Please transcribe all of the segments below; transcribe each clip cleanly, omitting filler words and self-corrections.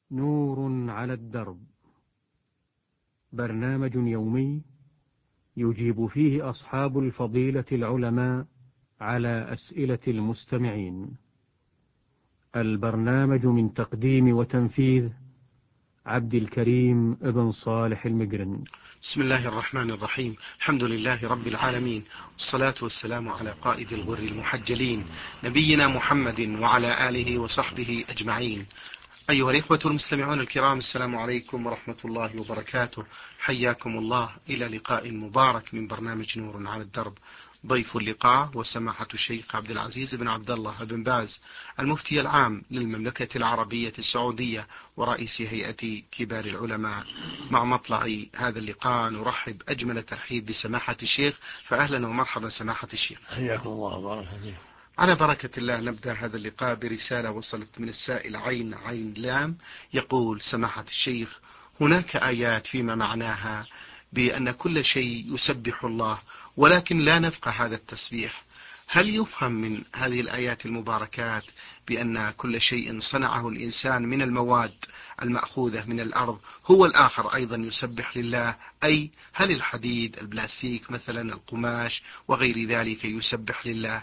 نور على الدرب، برنامج يومي يجيب فيه أصحاب الفضيلة العلماء على أسئلة المستمعين. البرنامج من تقديم وتنفيذ عبد الكريم ابن صالح المقرن. بسم الله الرحمن الرحيم. الحمد لله رب العالمين، والصلاة والسلام على قائد الغر المحجلين نبينا محمد وعلى آله وصحبه أجمعين. أيها الإخوة المستمعون الكرام، السلام عليكم ورحمة الله وبركاته. حياكم الله إلى لقاء مبارك من برنامج نور على الدرب. ضيف اللقاء وسماحة الشيخ عبد العزيز بن عبد الله بن باز، المفتي العام للمملكة العربية السعودية ورئيس هيئة كبار العلماء. مع مطلع هذا اللقاء نرحب أجمل ترحيب بسماحة الشيخ، فأهلا ومرحبا سماحة الشيخ. حياكم الله وبارك فيك. على بركة الله نبدأ هذا اللقاء برسالة وصلت من السائل عين لام، يقول: سماحة الشيخ، هناك آيات فيما معناها بأن كل شيء يسبح الله، ولكن لا نفقه هذا التسبيح. هل يفهم من هذه الآيات المباركات بأن كل شيء صنعه الإنسان من المواد المأخوذة من الأرض هو الآخر أيضا يسبح لله؟ أي هل الحديد، البلاستيك مثلا، القماش وغير ذلك يسبح لله؟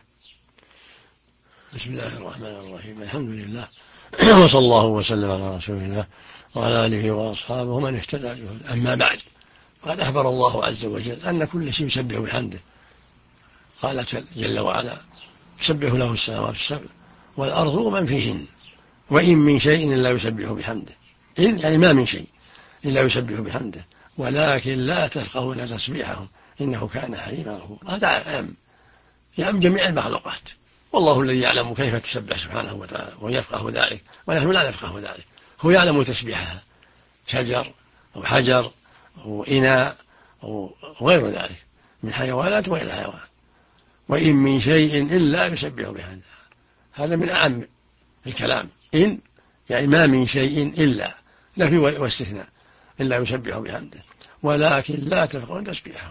بسم الله الرحمن الرحيم. الحمد لله وصلى الله وسلم على رسول الله وعلى آله وأصحابه ومن اهتدى به. أما بعد، قد أخبر الله عز وجل أن كل شيء يسبح بحمده. قال جل وعلا: تسبح له السماوات السبع والأرض ومن فيهن وإن من شيء إلا يسبح بحمده. إن يعني ما من شيء إلا يسبح بحمده ولكن لا تفقهون تسبيحهم إنه كان حليما غفورا. هذا عام جميع المخلوقات، والله الذي يعلم كيف تسبح سبحانه وتعالى ويفقه ذلك، ونحن لا نفقه ذلك. هو يعلم تسبيحها، شجر أو حجر أو إناء أو غير ذلك من حيوانات وغير الحيوانات. وإن من شيء إلا يسبح بحمده، هذا من أعم الكلام. إن يعني ما من شيء إلا، نفي واستثناء، إلا يسبح بحمده ولكن لا تفقهون تسبيحهم.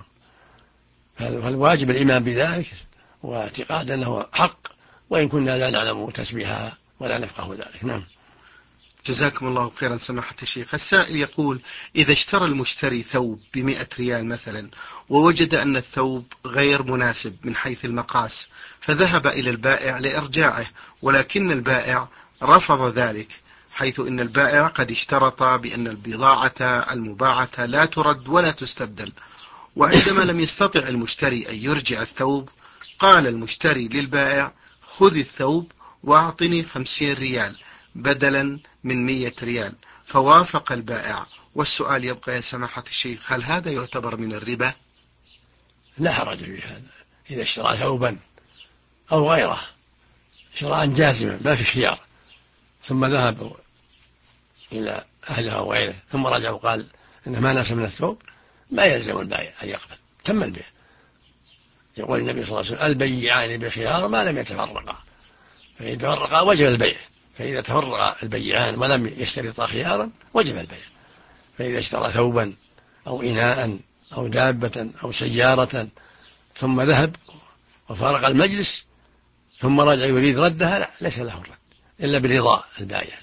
فالواجب الإيمان بذلك واعتقاد أنه حق، وإن كنا لا نعلم تسبيحها ولا نفقه ذلك. نعم. جزاكم الله خيرا سماحة الشيخ. السائل يقول: إذا اشترى المشتري ثوب ب100 ريال مثلا، ووجد أن الثوب غير مناسب من حيث المقاس، فذهب إلى البائع لإرجاعه، ولكن البائع رفض ذلك، حيث إن البائع قد اشترط بأن البضاعة المباعة لا ترد ولا تستبدل. وعندما لم يستطع المشتري أن يرجع الثوب، قال المشتري للبائع: خذ الثوب وأعطني 50 ريال بدلا من 100 ريال. فوافق البائع. والسؤال يبقى يا سماحة الشيخ: هل هذا يعتبر من الربا؟ لا حرج في هذا. إذا اشترى ثوبا أو غيره شراء جازما ما في خيار، ثم ذهب إلى أهله وغيره ثم رجع وقال إنه ما ناسب من الثوب، ما يلزم البائع أن يقبل، تم البيع. يقول النبي صلى الله عليه وسلم: البيعان بخيار ما لم يتفرقا، فإذا تفرقا وجب البيع، فإذا تفرق البيعان ولم يشترطا خيارا وجب البيع. فإذا اشترى ثوبا أو إناء أو دابة أو سيارة ثم ذهب وفارق المجلس ثم رجع يريد ردها، لا، ليس له الرد إلا برضا البائع.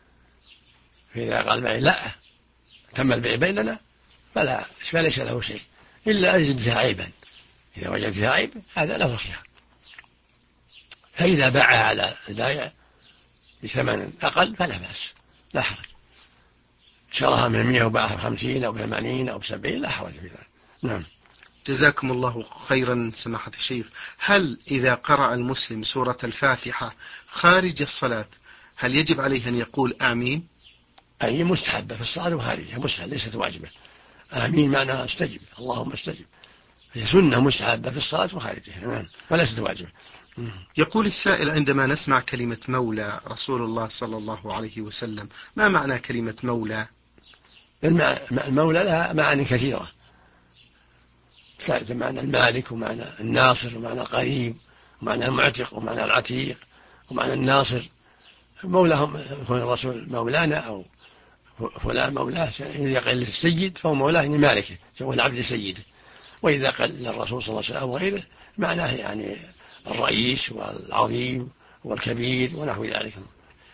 فإذا قال البائع: لا، تم البيع بيننا، فليس له شيء إلا أن يجد فيها عيبا. إذا وجد فيها عيب هذا له خيار. فإذا باعها على البائع بثمن أقل فلا بأس، لا حرج. شراها من 100 وباعها ب50 أو ب80 أو ب70 لا حرج في ذلك. نعم. جزاكم الله خيرا سماحة الشيخ. هل إذا قرأ المسلم سورة الفاتحة خارج الصلاة هل يجب عليه أن يقول آمين؟ أي مستحبة في الصلاة وخارجها، مستحب ليست واجبة. آمين معناها استجب، اللهم استجب، هي سنة مستحبة في الصلاة وخارجها. نعم، وليست واجبة. يقول السائل: عندما نسمع كلمة مولى رسول الله صلى الله عليه وسلم، ما معنى كلمة مولى؟ المولى لها معاني كثيرة، معنى المالك ومعنى الناصر ومعنى القريب ومعنى المعتق ومعنى العتيق ومعنى الناصر. مولاهم يكون الرسول مولانا أو فلان مولاه. إذا قال للسيد فهو مولاه يعني مالكه، سوى العبد سيده. وإذا قال للرسول صلى الله عليه وسلم وغيره معناه يعني الرئيس والعظيم والكبير ونحو ذلك.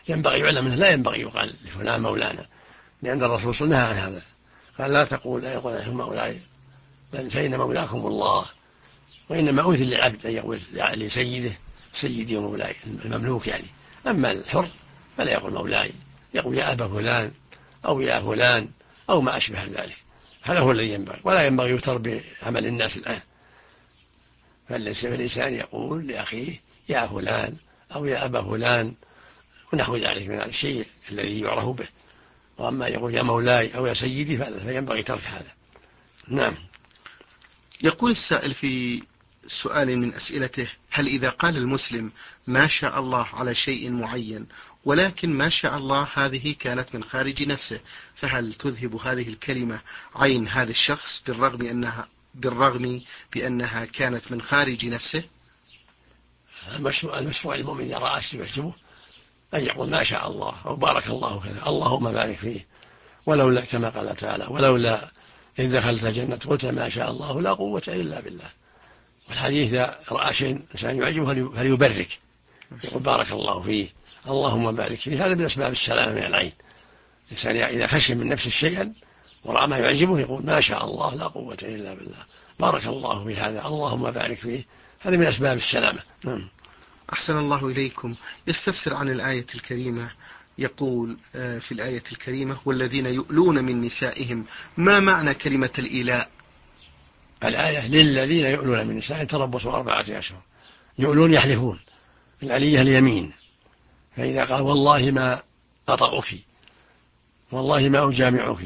ينبغي يعلم أنه لا ينبغي يقال لفلان مولانا، لأن الرسول صلى الله عليه وسلم نهى عن هذا، قال لا تقول لا يقول لكم مولاي، بل فإن مولاكم الله. وإنما أوذي للعبد أن يقول لسيده سيدي ومولاي، المملوك يعني. أما الحر فلا يقول مولاي، يقول يا أبا فلان أو يا فلان أو ما أشبه ذلك. هذا هو الذي ينبغي، ولا ينبغي يفتر بعمل الناس الآن. فالإنسان يقول لأخيه يا فلان أو يا أبا فلان ونحو ذلك من الشيء الذي يعرف به. وأما يقول يا مولاي أو يا سيدي فينبغي ترك هذا. نعم. يقول السائل في سؤال من أسئلته: هل إذا قال المسلم ما شاء الله على شيء معين ولكن ما شاء الله هذه كانت من خارج نفسه، فهل تذهب هذه الكلمة عين هذا الشخص بالرغم بأنها كانت من خارج نفسه؟ المشروع المؤمن إذا رأى شيء يعجبه أن يقول ما شاء الله أو بارك الله كذا، اللهم بارك فيه، ولولا كما قال تعالى ولولا إن دخلت الجنة قلت ما شاء الله لا قوة إلا بالله. والحديث إذا رأى شيء إنسان يعجبه فليبرك، يقول بارك الله فيه اللهم بارك فيه. هذا من أسباب السلامة من العين. الإنسان إذا خشي من نفسه شيئا ورأى ما يعجبه يقول ما شاء الله لا قوة إلا بالله، بارك الله في هذا اللهم بارك فيه. هذا من أسباب السلامة. أحسن الله إليكم. يستفسر عن الآية الكريمة، يقول في الآية الكريمة والذين يؤلون من نسائهم، ما معنى كلمة الإيلاء؟ الآية للذين يؤلون من نسائهم تربصوا 4 أشهر. يؤلون يحلفون، العلية اليمين، فإذا قال والله ما أطأك والله ما أجامعك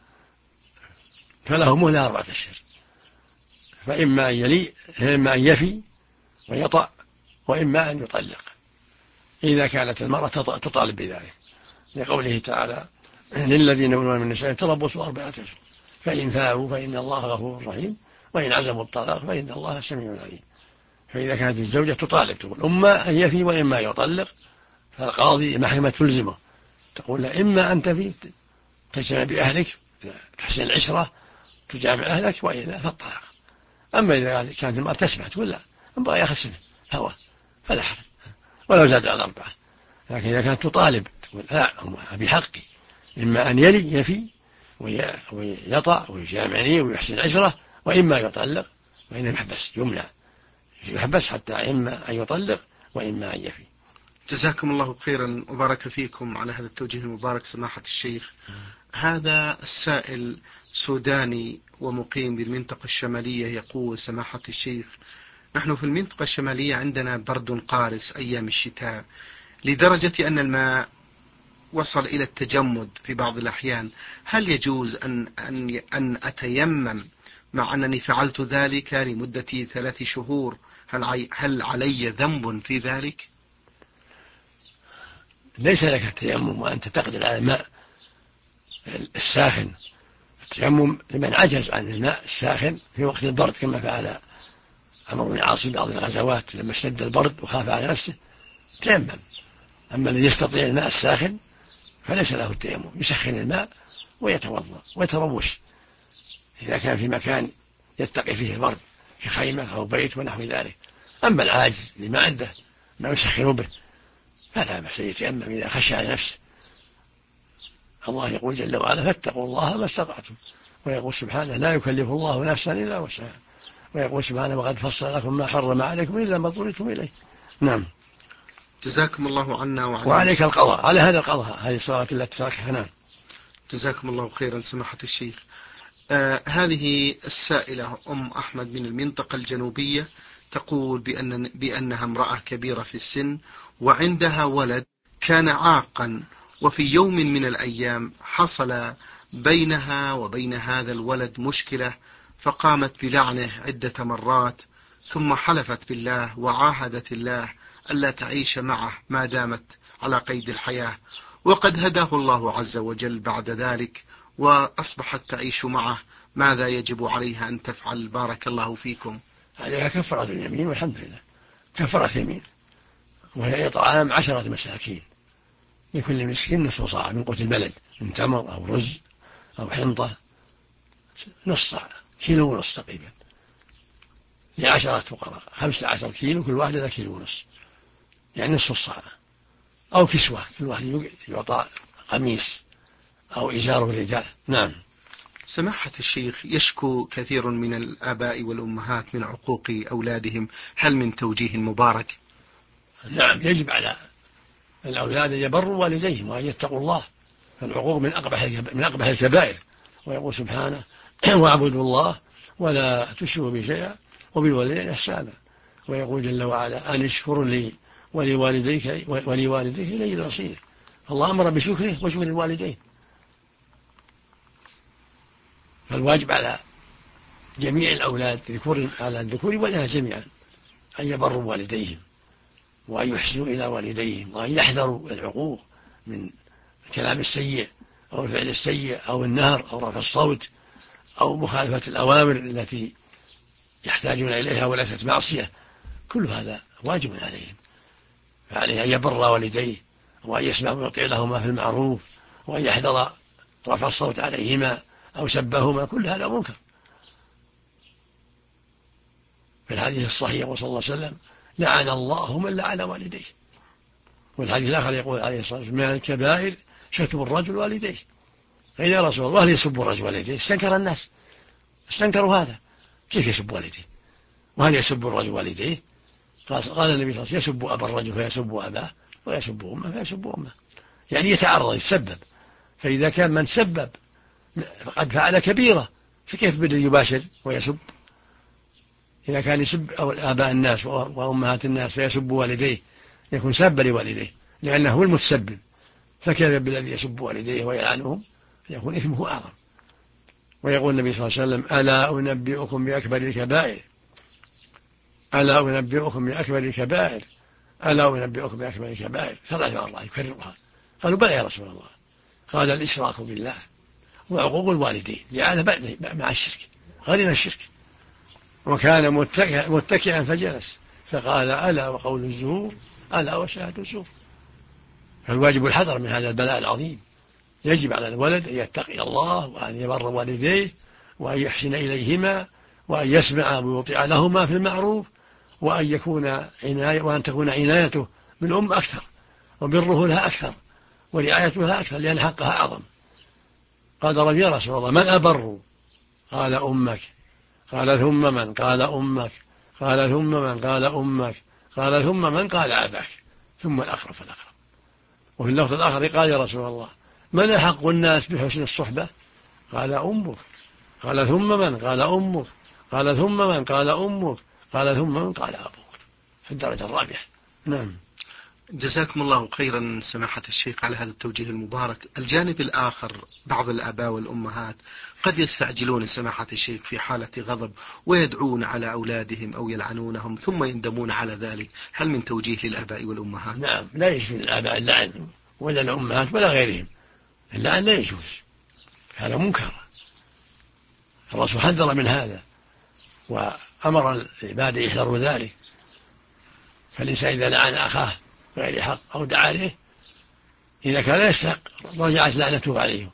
فله مهلة 4 أشهر، فإما أن يلي إما أن يفي ويطأ وإما أن يطلق، إذا كانت المرأة تطالب بذلك، لقوله تعالى للذين يؤلون من نسائهم تربصوا 4 أشهر، فإن فاءوا فإن الله غفور رحيم، وإن عزموا الطلاق فإن الله سميع عليم. فإذا كانت الزوجة تطالب تقول إما أن يفي وإما يطلق، فالقاضي محكمة تلزمه تقول له إما أن تفي تجتمع بأهلك تحسن العشرة تجامع أهلك، وإلا فالطلاق. أما إذا كانت المرأة تسمع تقول لا أبغى يخسر هوى فلا حرج ولو زاد على 4، لكن إذا كانت تطالب تقول لا بحقي إما أن يفي ويطأ ويجامعني ويحسن العشرة، وإما يطلق، وإن يحبس يحبس حتى إما أن يطلق وإما أن يفي. جزاكم الله خيرا وبارك فيكم على هذا التوجيه المبارك سماحة الشيخ. هذا السائل سوداني ومقيم بالمنطقة الشمالية، يقول سماحة الشيخ: نحن في المنطقة الشمالية عندنا برد قارس أيام الشتاء لدرجة أن الماء وصل إلى التجمد في بعض الأحيان، هل يجوز أن أتيمم مع أنني فعلت ذلك لمدة 3 شهور؟ هل علي ذنب في ذلك؟ ليس لك التيمم وأنت تقدر على الماء الساخن. التيمم لمن عجز عن الماء الساخن في وقت البرد، كما فعل عمرو بن العاص بعض الغزوات لما اشتد البرد وخاف على نفسه تيمم. أما الذي يستطيع الماء الساخن فليس له التيمم، يسخن الماء ويتوضأ ويتروش إذا كان في مكان يتقي فيه البرد كخيمة أو بيت ونحو ذلك. أما العاجز لما عنده ما يسخن به فلا بأس يتيمم إذا خشى على نفسه. الله يقول جل وعلا فاتقوا الله ما استطعتم، ويقول سبحانه لا يكلف الله نفسا إلا وسعها، ويقول سبحانه وقد فصل لكم ما حرم عليكم إلا ما اضطررتم إليه. نعم. جزاكم الله عنا وعليك القضاء على هذا القضاء، هذه الصلاة التي تركها. نعم. جزاكم الله خيرا سماحة الشيخ. هذه السائلة أم أحمد من المنطقة الجنوبية تقول بأنها امرأة كبيرة في السن وعندها ولد كان عاقا، وفي يوم من الأيام حصل بينها وبين هذا الولد مشكلة، فقامت بلعنه عدة مرات، ثم حلفت بالله وعاهدت الله ألا تعيش معه ما دامت على قيد الحياة، وقد هداه الله عز وجل بعد ذلك وأصبحت تعيش معه. ماذا يجب عليها أن تفعل؟ بارك الله فيكم. عليها كفارة اليمين، والحمد لله كفارة يمين، وهي إطعام 10 مساكين، لكل مسكين نصف صاع من قوت البلد، من تمر أو رز أو حنطة، نص صاع، 1.5 كيلو تقريبا، ل10 فقراء، 15 كيلو، كل واحد 1.5 كيلو، يعني نصف الصاع أو كسوة، كل واحد يعطى قميص أو إزار الرجال. نعم. سماحة الشيخ، يشكو كثير من الآباء والأمهات من عقوق أولادهم، هل من توجيه مبارك؟ نعم، يجب على الأولاد أن يبروا والديهم وأن يتقوا الله، فالعقوق من أقبح الكبائر، ويقول سبحانه واعبدوا الله ولا تشركوا به شيئا وبالوالدين إحسانا، ويقول جل وعلا أن اشكر لي ولوالديك إلي المصير. فالله أمر بشكره وشكر الوالدين، فالواجب على جميع الأولاد على الذكور والإناث جميعا أن يبروا والديهم وأن يحسنوا إلى والديهم وأن يحذروا العقوق من الكلام السيء أو الفعل السيء أو النهر أو رفع الصوت أو مخالفة الأوامر التي يحتاجون إليها وليست معصية. كل هذا واجب عليهم، فعليه أن يبر والديه وأن يسمع ويطيع لهما في المعروف وأن يحذر رفع الصوت عليهما أو سبهما، كل هذا منكر. في الحديث الصحيح صلى الله عليه وسلم لعن الله من لعن والديه، والحديث الآخر يقول عليه الصلاة والسلام من الكبائر شتم الرجل والديه. قيل يا رسول الله وهل يسب الرجل والديه؟ استنكر الناس، استنكروا هذا، كيف يسب والديه؟ وهل يسب الرجل والديه؟ قال النبي صلى الله عليه وسلم يسب أبا الرجل فيسب أباه ويسب أمه فيسب أمه، يعني يتعرض يتسبب. فإذا كان من سبب فقد فعل كبيرة، فكيف بدأ يباشر ويسب؟ إذا كان يسب آباء الناس وأمهات الناس فيسب والديه يكون سابا لوالديه لأنه هو المتسبب، فكيف بالذي يسب والديه ويلعنهم؟ يكون إثمه أعظم. ويقول النبي صلى الله عليه وسلم ألا أنبئكم بأكبر الكبائر، ألا أنبئكم بأكبر الكبائر، ألا أنبئكم بأكبر الكبائر، 3 مرات يكررها. قالوا بلى يا رسول الله. قال الإشراك بالله وعقوق الوالدين، جعل مع الشرك غير الشرك. وكان متكئا فجلس فقال ألا وقول الزور ألا وشهادة الزور. فالواجب الحذر من هذا البلاء العظيم. يجب على الولد أن يتقي الله وأن يبر والديه وأن يحسن إليهما وأن يسمع ويطيع لهما في المعروف، وأن تكون عنايته بالأم أكثر وبره لها أكثر ورعايته لها أكثر لأن حقها أعظم. قال رجل يا رسول الله من أبر؟ قال أمك. قال ثم من؟ قال أمك. قال ثم من؟ قال أمك. قال ثم من؟ قال أباك، ثم الأقرب فالأقرب. وفي اللفظ الآخر قال يا رسول الله من أحق الناس بحسن الصحبة؟ قال أمك. قال ثم من؟ قال أمك. قال ثم من؟ قال أمك. قال ثم من؟ قال أبوك، في الدرجة الرابعة. نعم. جزاكم الله خيرا سماحة الشيخ على هذا التوجيه المبارك. الجانب الآخر، بعض الآباء والأمهات قد يستعجلون سماحة الشيخ في حالة غضب ويدعون على أولادهم أو يلعنونهم ثم يندمون على ذلك، هل من توجيه للآباء والأمهات؟ نعم، لا يجوز للآباء اللعن ولا الأمهات ولا غيرهم، اللعن لا يجوز، هذا منكر. الرسول حذر من هذا وأمر العباد يحذروا ذلك. فالإنسان إذا لعن أخاه بغير حق أو دعا عليه إذا كان يستحق رجعت لعنته عليه.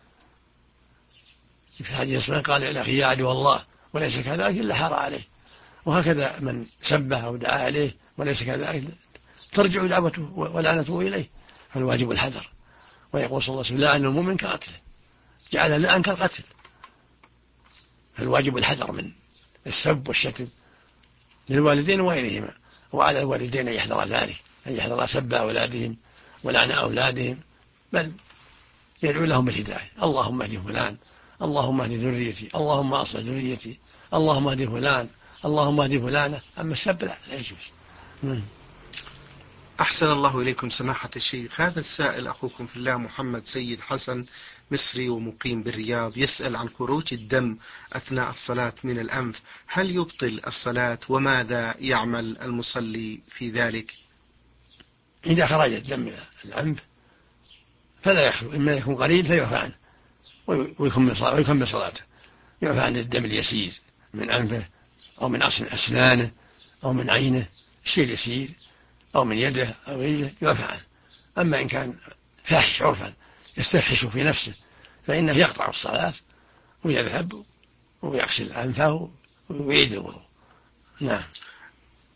في الحديث قال لأخي يا عدو الله وليس كذلك إلا حار عليه. وهكذا من سبه أو دعا عليه وليس كذلك ترجع دعوته ولعنته إليه. فالواجب الحذر. ويقول صلى الله عليه وسلم لعن المؤمن كقتله، جعل اللعن كالقتل. فالواجب الحذر من السب والشتم للوالدين وغيرهما، وعلى الوالدين أن يحذر ذلك، أن يحذر سب أولادهم ولعن أولادهم، بل يدعو لهم بالهداية. اللهم اهد فلان، اللهم اهد ذريتي، اللهم أصلح ذريتي، اللهم اهد فلان، اللهم اهد فلانة. أما السب لا يجوز. أحسن الله إليكم سماحة الشيخ. هذا السائل أخوكم في الله محمد سيد حسن، مصري ومقيم بالرياض، يسأل عن خروج الدم أثناء الصلاة من الأنف، هل يبطل الصلاة وماذا يعمل المصلي في ذلك؟ إذا خرج الدم من الأنف فلا يخلو، إما يكون قليل فيعفى عنه ويكمل صلاته، يعفى عن الدم اليسير من أنفه أو من أسنانه أو من عينه، الشيء اليسير أو من يده أو رجله يعفى عنه. أما إن كان فاحش عرفا يستفحش في نفسه فإنه يقطع الصلاة ويذهب ويغسل أنفه ويعيد الوضوء. نعم.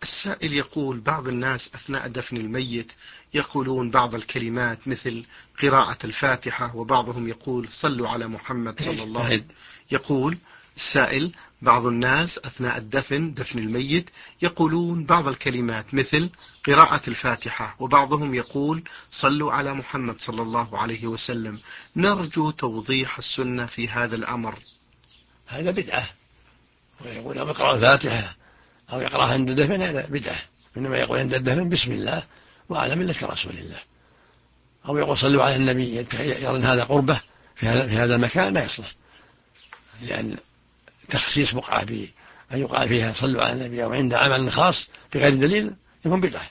السائل يقول بعض الناس أثناء دفن الميت يقولون بعض الكلمات مثل قراءة الفاتحة، وبعضهم يقول صلوا على محمد صلى الله عليه وسلم. يقول السائل بعض الناس أثناء دفن الميت يقولون بعض الكلمات مثل قراءة الفاتحة، وبعضهم يقول صلوا على محمد صلى الله عليه وسلم. نرجو توضيح السنة في هذا الأمر. هذا بدعة، ويقول لهم اقرأ الفاتحة أو يقرأها عند الدفن، هذا بدعة. إنما يقول عند الدفن بسم الله وعلى ملة رسول الله، أو يقول صلوا على النبي، يرى أن هذا قربة في هذا المكان لا يصلح، لأن تخصيص بقعة أن يقال فيها صلوا على النبي أو عند عمل خاص بغير دليل يكون بدعة.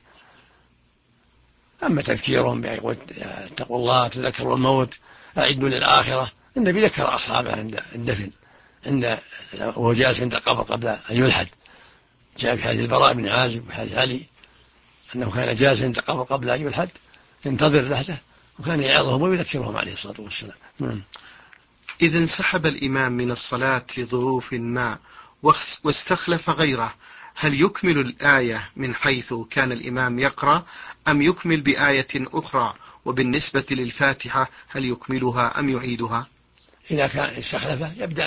أما تذكيرهم بأن اتقوا الله تذكروا الموت أعدوا للآخرة، النبي ذكر أصحابه عند الدفن وهو جالس عند القبر قبل أن يلحد. جاء في حديث البراء بن عازب وحديث علي أنه كان جالسا عند القبر قبل أن يلحد ينتظر لحده، وكان يعظهم ويذكرهم عليه الصلاة والسلام. إذا انسحب الإمام من الصلاة لظروف ما واستخلف غيره، هل يكمل الآية من حيث كان الإمام يقرأ أم يكمل بآية أخرى؟ وبالنسبة للفاتحة هل يكملها أم يعيدها؟ إذا كان استخلف يبدأ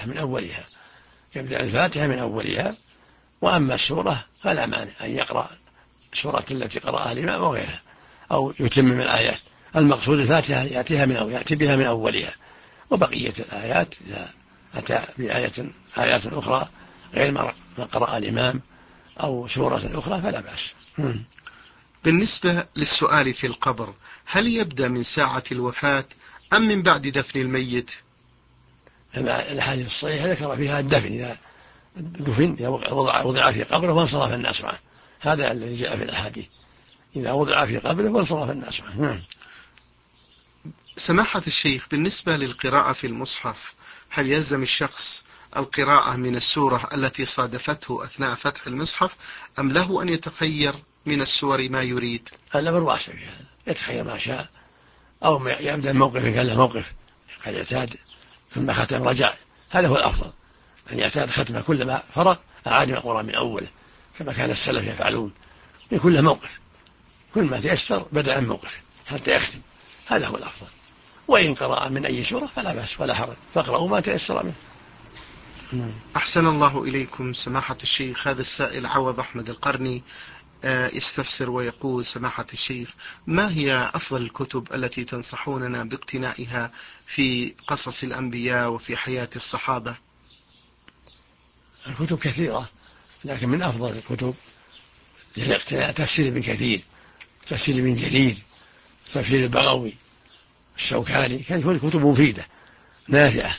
الفاتحة من أولها، وأما السورة فلا مانع أن يقرأ السورة التي قرأها الإمام وغيرها، أو يتمم الآيات. المقصود الفاتحة يأتي بها من أولها، وبقية الآيات إذا أتى بآيات أخرى غير ما قرأ الإمام أو سورة أخرى فلا بأس. بالنسبة للسؤال في القبر، هل يبدأ من ساعة الوفاة أم من بعد دفن الميت؟ الحديث الصحيح ذكر فيها الدفن، إذا دفن وضع في قبره وانصرف الناس معه، هذا الذي جاء في الأحاديث، إذا وضع في قبره وانصرف الناس معه. سماحة الشيخ، بالنسبة للقراءة في المصحف، هل يلزم الشخص القراءة من السورة التي صادفته أثناء فتح المصحف أم له أن يتخير من السور ما يريد؟ الأمر واسع في هذا، يتخير ما شاء، أو يبدأ موقف كان له موقف قد يعتاد كل ما ختم رجع، هذا هو الأفضل، أن يعتاد ختمه كلما فرغ أعاد القرآن من أوله كما كان السلف يفعلون، يكون له موقف كل ما تيسر بدأ من موقف حتى يختم، هذا هو الأفضل. وإن قرأ من أي سورة فلا بأس ولا حرج، فاقرأوا ما تيسر منه. أحسن الله إليكم سماحة الشيخ. هذا السائل عوض أحمد القرني يستفسر ويقول سماحة الشيخ، ما هي أفضل الكتب التي تنصحوننا باقتنائها في قصص الأنبياء وفي حياة الصحابة؟ الكتب كثيرة، لكن من أفضل الكتب للاقتناء تفسير ابن كثير، تفسير ابن جرير، تفسير البغوي، الشوكاني، كانت كتب مفيدة نافعة.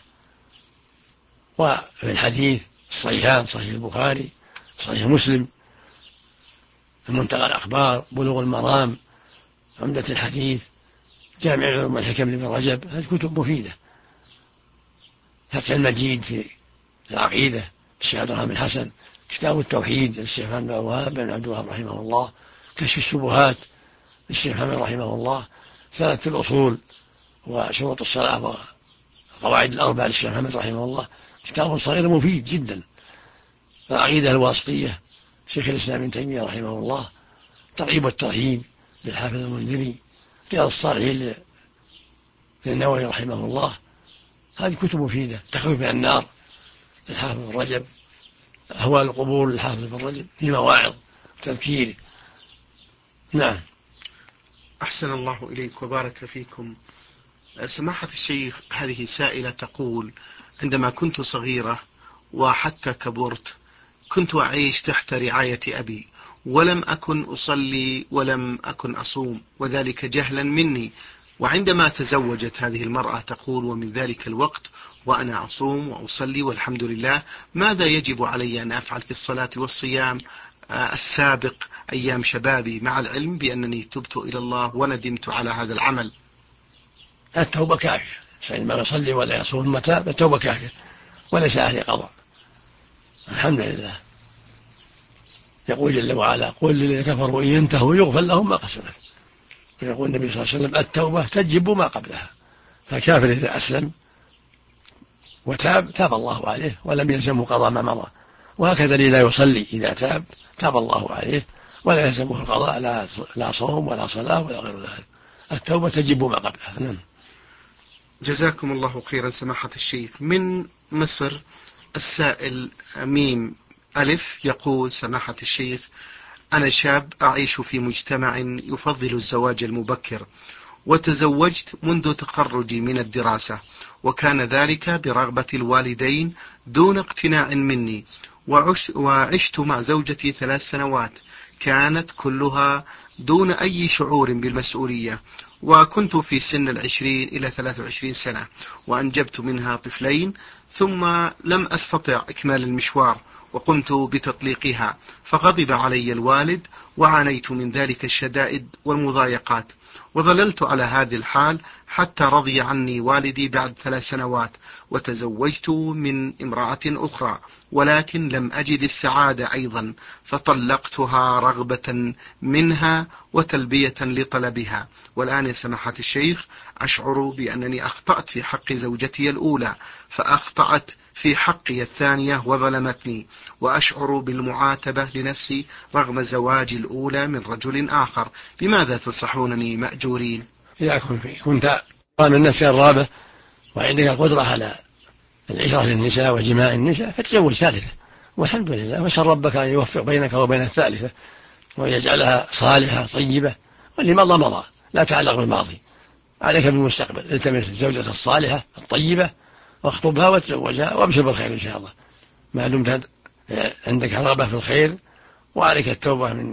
وفي الحديث الصحيحان، صحيح البخاري، صحيح مسلم، المنتقى الأخبار، بلوغ المرام، عمدة الحديث، جامع العلوم والحكم لابن رجب، هذه كتب مفيدة. فتح المجيد في العقيدة الشيخ عبد الرحمن الحسن، كتاب التوحيد للشيخ محمد بن الوهاب بن عبد الوهاب رحمه الله، كشف الشبهات للشيخ محمد رحمه الله، ثلاثة الأصول وشروط الصلاة وقواعد الأربع للشيخ محمد رحمه الله، كتاب صغير مفيد جدا. العقيدة الواسطية شيخ الإسلام ابن تيمية رحمه الله، ترغيب والترهيب للحافظ المنذري، رياض الصالحين للنووي رحمه الله، هذه كتب مفيدة. تخويف من النار للحافظ بن رجب، أهوال القبور للحافظ بن رجب، في مواعظ وتذكير. نعم. أحسن الله إليك وبارك فيكم. سماحة الشيخ، هذه سائلة تقول عندما كنت صغيرة وحتى كبرت كنت أعيش تحت رعاية أبي، ولم أكن أصلي ولم أكن أصوم، وذلك جهلا مني. وعندما تزوجت هذه المرأة تقول ومن ذلك الوقت وأنا أصوم وأصلي والحمد لله، ماذا يجب علي أن أفعل في الصلاة والصيام السابق أيام شبابي، مع العلم بأنني تبت إلى الله وندمت على هذا العمل؟ التوبة كافية، ما يصلي ولا يصوم متى التوبة كافية وليس عليه قضاء، الحمد لله. يقول جل وعلا قل للذين كفروا إن ينتهوا يغفر لهم ما قد سلف، ويقول النبي صلى الله عليه وسلم التوبة تجب ما قبلها، فالكافر إذا أسلم وتاب تاب الله عليه ولم يلزمه قضاء ما مضى، وهكذا الذي لا يصلي إذا تاب الله عليه ولا يلزمه القضاء، لا صوم ولا صلاة ولا غير ذلك، التوبة تجب ما قبلها. نعم. جزاكم الله خيرا سماحة الشيخ. من مصر السائل ميم ألف يقول: سماحة الشيخ، أنا شاب أعيش في مجتمع يفضل الزواج المبكر، وتزوجت منذ تخرجي من الدراسة، وكان ذلك برغبة الوالدين دون اقتناع مني، وعشت مع زوجتي 3 سنوات كانت كلها دون أي شعور بالمسؤولية، وكنت في سن 20 إلى 23 سنة، وأنجبت منها طفلين، ثم لم أستطع إكمال المشوار وقمت بتطليقها، فغضب علي الوالد وعانيت من ذلك الشدائد والمضايقات، وظللت على هذه الحال حتى رضي عني والدي بعد 3 سنوات، وتزوجت من امرأة أخرى، ولكن لم أجد السعادة أيضا، فطلقتها رغبة منها وتلبية لطلبها. والآن يا سماحة الشيخ أشعر بأنني أخطأت في حق زوجتي الأولى، فأخطأت في حقي الثانية وظلمتني، وأشعر بالمعاتبة لنفسي رغم زواجي الأولى من رجل آخر. بماذا تنصحونني مأجورين؟ إذا كنت من نفسك الرابة وعندك القدرة على العشرة للنساء وجماع النساء فتزوج ثالثة، والحمد لله، واسأل ربك أن يوفق بينك وبين الثالثة ويجعلها صالحة طيبة، واللي مضى مضى، لا تعلق بالماضي، عليك بالمستقبل، التمس الزوجة الصالحة الطيبة واخطبها وتزوجها وابشر بالخير إن شاء الله، ما دمت عندك رغبة في الخير، وعليك التوبة من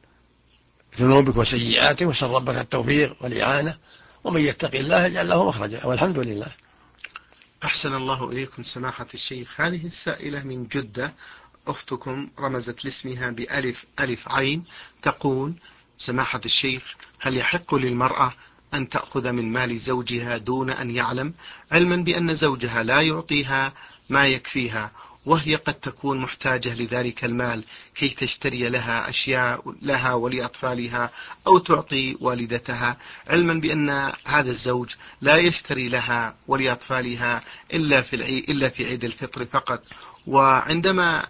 ذنوبك وسيئاتك، واسأل ربك التوفيق والإعانة، ومن يتق الله يجعل له مخرجا، والحمد لله. أحسن الله إليكم سماحة الشيخ. هذه السائلة من جدة، أختكم رمزت لاسمها بألف ألف عين، تقول: سماحة الشيخ، هل يحق للمرأة أن تأخذ من مال زوجها دون أن يعلم، علما بأن زوجها لا يعطيها ما يكفيها، وهي قد تكون محتاجة لذلك المال كي تشتري لها أشياء لها ولأطفالها، أو تعطي والدتها، علما بأن هذا الزوج لا يشتري لها ولأطفالها إلا في عيد الفطر فقط، وعندما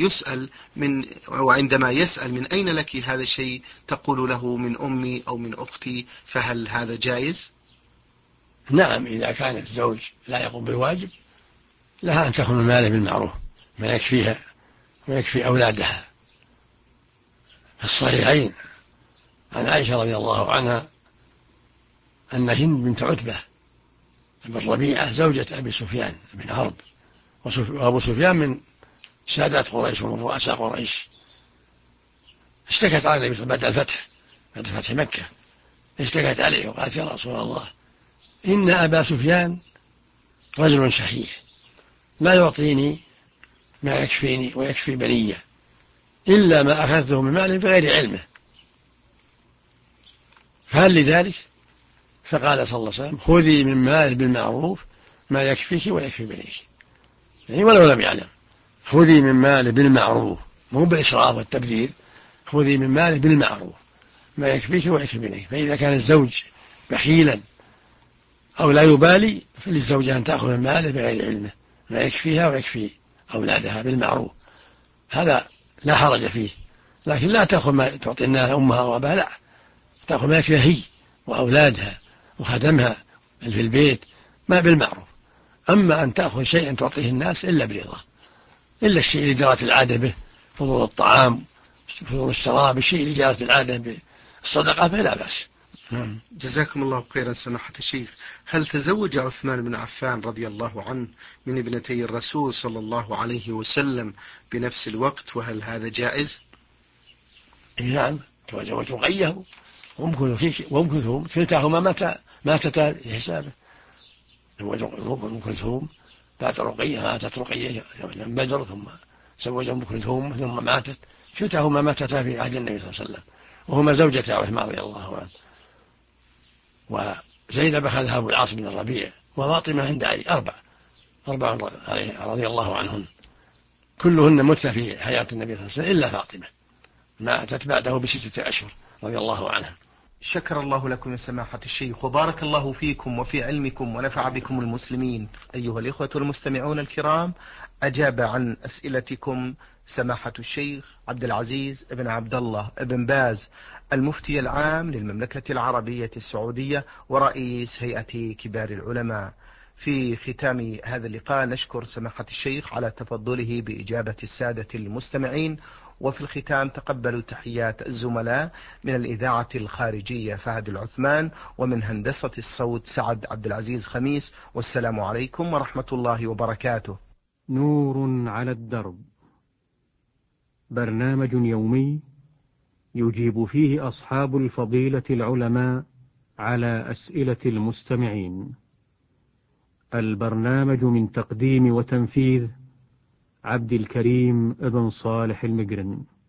يسأل من أين لك هذا الشيء، تقول له: من أمي أو من أختي، فهل هذا جائز؟ نعم، إذا كان الزوج لا يقوم بالواجب لها أن تأخذ من ماله بالمعروف ما يكفيها ويكفي أولادها. في الصحيحين عن عائشة رضي الله عنها أن هند بنت عتبة بن ربيعة زوجة أبي سفيان بن حرب، وأبو سفيان من سادات قريش ومن رؤساء قريش، اشتكت على النبي بعد فتح مكة، اشتكت عليه وقالت: يا رسول الله، إن أبا سفيان رجل شحيح لا يعطيني ما يكفيني ويكفي بنية إلا ما أخذته من ماله بغير علمه، فهل لذلك؟ فقال صلى الله عليه وسلم: خذي من ماله بالمعروف ما يكفيك ويكفي بنيك، يعني ولو لم يعلم، خذي من ماله بالمعروف، مو بالإسراف والتبذير، خذي من ماله بالمعروف ما يكفيك ويكفي بنيك. فإذا كان الزوج بخيلا أو لا يبالي فللزوجة أن تأخذ من ماله بغير علمه ما يكفيها ويكفي أولادها بالمعروف، هذا لا حرج فيه، لكن لا تأخذ ما تعطي الناس أمها وأباها، لا، تأخذ ما يكفيها هي وأولادها وخدمها في البيت ما بالمعروف. أما أن تأخذ شيئا تعطيه الناس إلا برضا، إلا الشيء اللي جرت العادة به، فضول الطعام فضول الشراب، الشيء اللي جرت العادة بالصدقة فلا بأس. جزاكم الله خيرا سماحة الشيخ. هل تزوج عثمان بن عفان رضي الله عنه من ابنتي الرسول صلى الله عليه وسلم بنفس الوقت، وهل هذا جائز؟ نعم، تزوج رقية وأم كلثوم كلتاهما ماتتا لحسابه، تزوج أم كلثوم بعد رقية، ماتت رقية من بدر، ثم تزوج أم كلثوم ثم ماتت، كلتاهما ماتتا في عهد النبي صلى الله عليه وسلم، وهما زوجتا عثمان رضي الله عنه. وزينب أخذها أبو العاص بن الربيع، وفاطمة عند علي، أربع رضي الله عنهن، كلهن متن في حياة النبي صلى الله عليه وسلم إلا فاطمة، ماتت بعده ب6 أشهر رضي الله عنها. شكر الله لكم يا سماحة الشيخ، وبارك الله فيكم وفي علمكم ونفع بكم المسلمين. أيها الإخوة المستمعون الكرام، أجاب عن أسئلتكم سماحة الشيخ عبد العزيز بن عبد الله بن باز، المفتي العام للمملكة العربية السعودية ورئيس هيئة كبار العلماء. في ختام هذا اللقاء نشكر سماحة الشيخ على تفضله بإجابة السادة المستمعين. وفي الختام تقبلوا تحيات الزملاء من الإذاعة الخارجية فهد العثمان، ومن هندسة الصوت سعد عبد العزيز خميس، والسلام عليكم ورحمة الله وبركاته. نور على الدرب، برنامج يومي يجيب فيه أصحاب الفضيلة العلماء على أسئلة المستمعين. البرنامج من تقديم وتنفيذ عبد الكريم ابن صالح المقرن.